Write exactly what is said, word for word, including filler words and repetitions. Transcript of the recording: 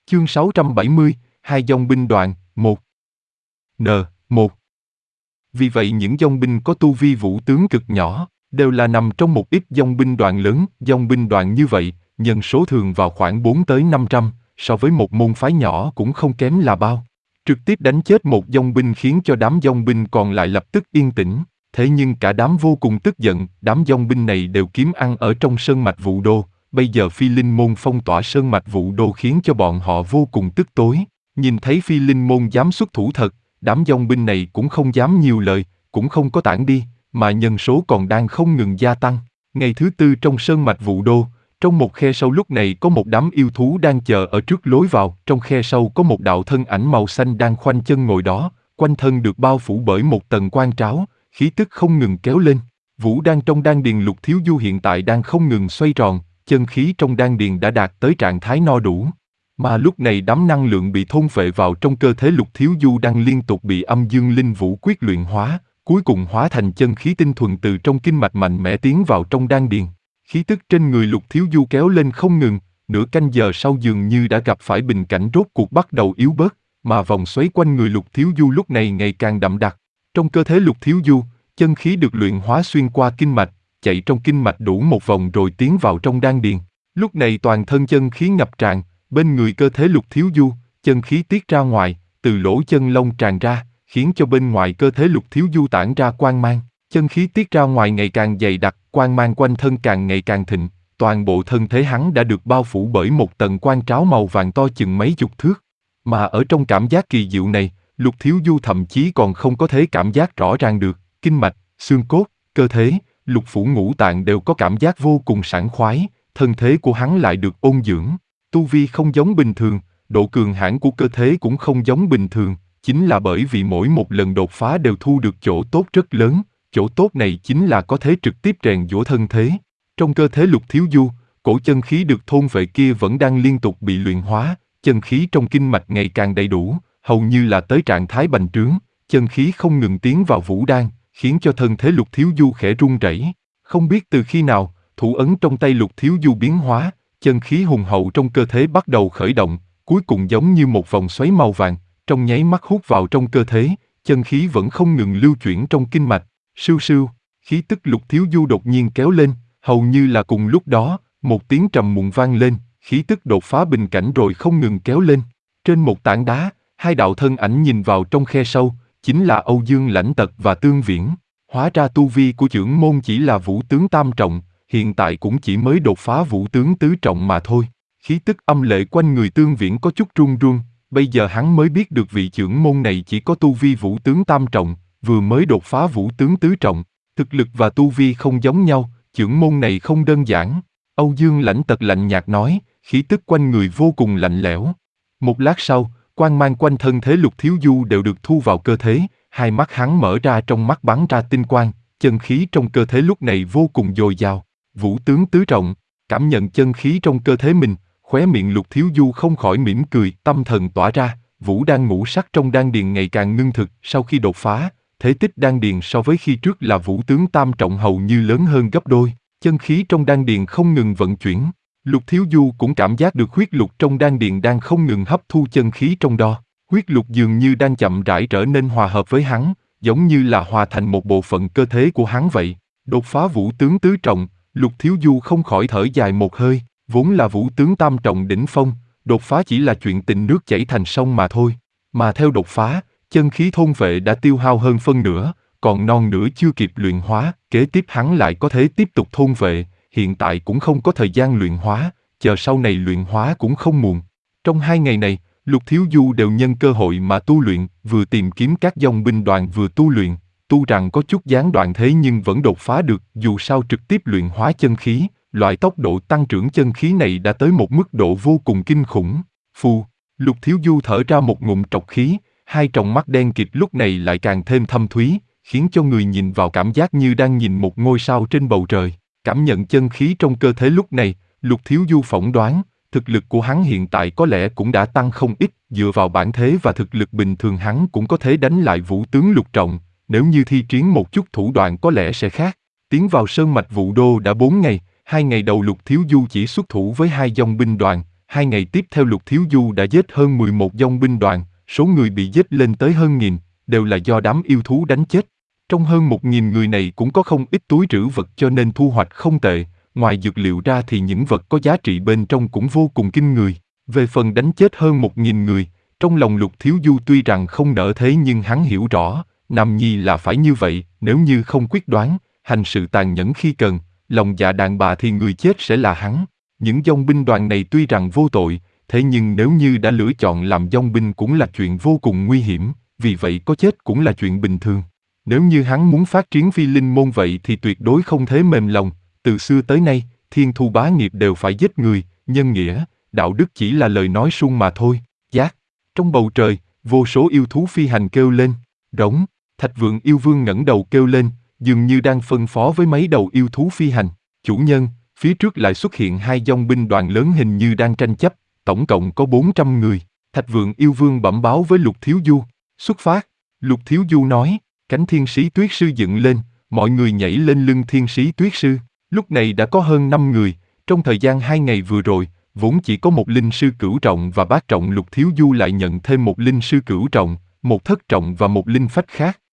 Chương sáu trăm bảy mươi, hai dòng binh đoàn, một. N, một. Vì vậy những dòng binh có tu vi vũ tướng cực nhỏ, đều là nằm trong một ít dòng binh đoàn lớn. Dòng binh đoàn như vậy, nhân số thường vào khoảng bốn tới năm trăm, so với một môn phái nhỏ cũng không kém là bao. Trực tiếp đánh chết một dòng binh khiến cho đám dòng binh còn lại lập tức yên tĩnh. Thế nhưng cả đám vô cùng tức giận, đám dòng binh này đều kiếm ăn ở trong sơn mạch Vũ Đô. Bây giờ Phi Linh Môn phong tỏa sơn mạch Vũ Đô khiến cho bọn họ vô cùng tức tối. Nhìn thấy Phi Linh Môn dám xuất thủ thật, đám dòng binh này cũng không dám nhiều lời, cũng không có tản đi, mà nhân số còn đang không ngừng gia tăng. Ngày thứ tư trong sơn mạch Vũ Đô, trong một khe sâu lúc này có một đám yêu thú đang chờ ở trước lối vào. Trong khe sâu có một đạo thân ảnh màu xanh đang khoanh chân ngồi đó, quanh thân được bao phủ bởi một tầng quang tráo, khí tức không ngừng kéo lên. Vũ đan trong đan điền Lục Thiếu Du hiện tại đang không ngừng xoay tròn, chân khí trong đan điền đã đạt tới trạng thái no đủ. Mà lúc này đám năng lượng bị thôn phệ vào trong cơ thể Lục Thiếu Du đang liên tục bị âm dương linh vũ quyết luyện hóa, cuối cùng hóa thành chân khí tinh thuần từ trong kinh mạch mạnh mẽ tiến vào trong đan điền. Khí tức trên người Lục Thiếu Du kéo lên không ngừng, nửa canh giờ sau dường như đã gặp phải bình cảnh rốt cuộc bắt đầu yếu bớt, mà vòng xoáy quanh người Lục Thiếu Du lúc này ngày càng đậm đặc. Trong cơ thể Lục Thiếu Du, chân khí được luyện hóa xuyên qua kinh mạch, chạy trong kinh mạch đủ một vòng rồi tiến vào trong đan điền. Lúc này toàn thân chân khí ngập tràn, bên người cơ thể Lục Thiếu Du, chân khí tiết ra ngoài, từ lỗ chân lông tràn ra, khiến cho bên ngoài cơ thể Lục Thiếu Du tản ra quang mang. Chân khí tiết ra ngoài ngày càng dày đặc, quang mang quanh thân càng ngày càng thịnh, toàn bộ thân thể hắn đã được bao phủ bởi một tầng quang tráo màu vàng to chừng mấy chục thước. Mà ở trong cảm giác kỳ diệu này, Lục Thiếu Du thậm chí còn không có thể cảm giác rõ ràng được, kinh mạch, xương cốt, cơ thể, lục phủ ngũ tạng đều có cảm giác vô cùng sảng khoái, thân thế của hắn lại được ôn dưỡng. Tu vi không giống bình thường, độ cường hãn của cơ thể cũng không giống bình thường, chính là bởi vì mỗi một lần đột phá đều thu được chỗ tốt rất lớn, chỗ tốt này chính là có thể trực tiếp rèn giũa thân thế. Trong cơ thể Lục Thiếu Du, cổ chân khí được thôn vệ kia vẫn đang liên tục bị luyện hóa, chân khí trong kinh mạch ngày càng đầy đủ, hầu như là tới trạng thái bành trướng, chân khí không ngừng tiến vào vũ đan, khiến cho thân thế Lục Thiếu Du khẽ run rẩy. Không biết từ khi nào, thủ ấn trong tay Lục Thiếu Du biến hóa, chân khí hùng hậu trong cơ thể bắt đầu khởi động, cuối cùng giống như một vòng xoáy màu vàng, trong nháy mắt hút vào trong cơ thể, chân khí vẫn không ngừng lưu chuyển trong kinh mạch. Sưu sưu, khí tức Lục Thiếu Du đột nhiên kéo lên, hầu như là cùng lúc đó, một tiếng trầm muộn vang lên, khí tức đột phá bình cảnh rồi không ngừng kéo lên. Trên một tảng đá, hai đạo thân ảnh nhìn vào trong khe sâu, chính là Âu Dương Lãnh Tật và Tương Viễn. Hóa ra tu vi của trưởng môn chỉ là vũ tướng tam trọng, hiện tại cũng chỉ mới đột phá vũ tướng tứ trọng mà thôi. Khí tức âm lệ quanh người Tương Viễn có chút run run, bây giờ hắn mới biết được vị trưởng môn này chỉ có tu vi vũ tướng tam trọng, vừa mới đột phá vũ tướng tứ trọng. Thực lực và tu vi không giống nhau, trưởng môn này không đơn giản. Âu Dương Lãnh Tật lạnh nhạt nói, khí tức quanh người vô cùng lạnh lẽo. Một lát sau, quang mang quanh thân thế Lục Thiếu Du đều được thu vào cơ thể, hai mắt hắn mở ra, trong mắt bắn ra tinh quang, chân khí trong cơ thể lúc này vô cùng dồi dào. Vũ tướng tứ trọng, cảm nhận chân khí trong cơ thể mình, khóe miệng Lục Thiếu Du không khỏi mỉm cười, tâm thần tỏa ra, vũ đan ngũ sắc trong đan điền ngày càng ngưng thực. Sau khi đột phá, thể tích đan điền so với khi trước là vũ tướng tam trọng hầu như lớn hơn gấp đôi, chân khí trong đan điền không ngừng vận chuyển. Lục Thiếu Du cũng cảm giác được huyết lục trong đan điền đang không ngừng hấp thu chân khí trong đó, huyết lục dường như đang chậm rãi trở nên hòa hợp với hắn, giống như là hòa thành một bộ phận cơ thể của hắn vậy. Đột phá vũ tướng tứ trọng, Lục Thiếu Du không khỏi thở dài một hơi, vốn là vũ tướng tam trọng đỉnh phong, đột phá chỉ là chuyện tình nước chảy thành sông mà thôi. Mà theo đột phá, chân khí thôn vệ đã tiêu hao hơn phân nửa, còn non nửa chưa kịp luyện hóa, kế tiếp hắn lại có thể tiếp tục thôn vệ, hiện tại cũng không có thời gian luyện hóa, chờ sau này luyện hóa cũng không muộn. Trong hai ngày này, Lục Thiếu Du đều nhân cơ hội mà tu luyện, vừa tìm kiếm các dòng binh đoàn vừa tu luyện, tu rằng có chút gián đoạn thế nhưng vẫn đột phá được, dù sao trực tiếp luyện hóa chân khí, loại tốc độ tăng trưởng chân khí này đã tới một mức độ vô cùng kinh khủng. Phù, Lục Thiếu Du thở ra một ngụm trọc khí, hai tròng mắt đen kịt lúc này lại càng thêm thâm thúy, khiến cho người nhìn vào cảm giác như đang nhìn một ngôi sao trên bầu trời. Cảm nhận chân khí trong cơ thể lúc này, Lục Thiếu Du phỏng đoán, thực lực của hắn hiện tại có lẽ cũng đã tăng không ít, dựa vào bản thế và thực lực bình thường hắn cũng có thể đánh lại vũ tướng lục trọng, nếu như thi triển một chút thủ đoạn có lẽ sẽ khác. Tiến vào sơn mạch Vũ Đô đã bốn ngày, hai ngày đầu Lục Thiếu Du chỉ xuất thủ với hai dòng binh đoàn, Hai ngày tiếp theo Lục Thiếu Du đã giết hơn mười một dòng binh đoàn, số người bị giết lên tới hơn nghìn, đều là do đám yêu thú đánh chết. Trong hơn một nghìn người này cũng có không ít túi trữ vật cho nên thu hoạch không tệ, ngoài dược liệu ra thì những vật có giá trị bên trong cũng vô cùng kinh người. Về phần đánh chết hơn một nghìn người, trong lòng Lục Thiếu Du tuy rằng không nỡ thế nhưng hắn hiểu rõ, Nam Nhi là phải như vậy, nếu như không quyết đoán, hành sự tàn nhẫn khi cần, lòng dạ đàn bà thì người chết sẽ là hắn. Những dòng binh đoàn này tuy rằng vô tội, thế nhưng nếu như đã lựa chọn làm dòng binh cũng là chuyện vô cùng nguy hiểm, vì vậy có chết cũng là chuyện bình thường. Nếu như hắn muốn phát triển phi linh môn vậy thì tuyệt đối không thể mềm lòng, từ xưa tới nay, thiên thu bá nghiệp đều phải giết người, nhân nghĩa, đạo đức chỉ là lời nói suông mà thôi. Giác. Trong bầu trời, vô số yêu thú phi hành kêu lên, rống, Thạch Vượng yêu vương ngẩng đầu kêu lên, dường như đang phân phó với mấy đầu yêu thú phi hành. Chủ nhân, phía trước lại xuất hiện hai dòng binh đoàn lớn hình như đang tranh chấp, tổng cộng có bốn trăm người. Thạch Vượng yêu vương bẩm báo với Lục Thiếu Du, xuất phát. Lục Thiếu Du nói, cánh thiên sĩ tuyết sư dựng lên, mọi người nhảy lên lưng thiên sĩ tuyết sư. Lúc này đã có hơn năm người, trong thời gian hai ngày vừa rồi, vốn chỉ có một linh sư cửu trọng và bát trọng. Lục Thiếu Du lại nhận thêm một linh sư cửu trọng, một thất trọng và một linh phách khác.